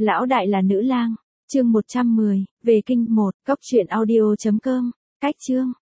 Lão đại là nữ lang. Chương 110, về kinh 1, cốc truyện audio.com. Cách chương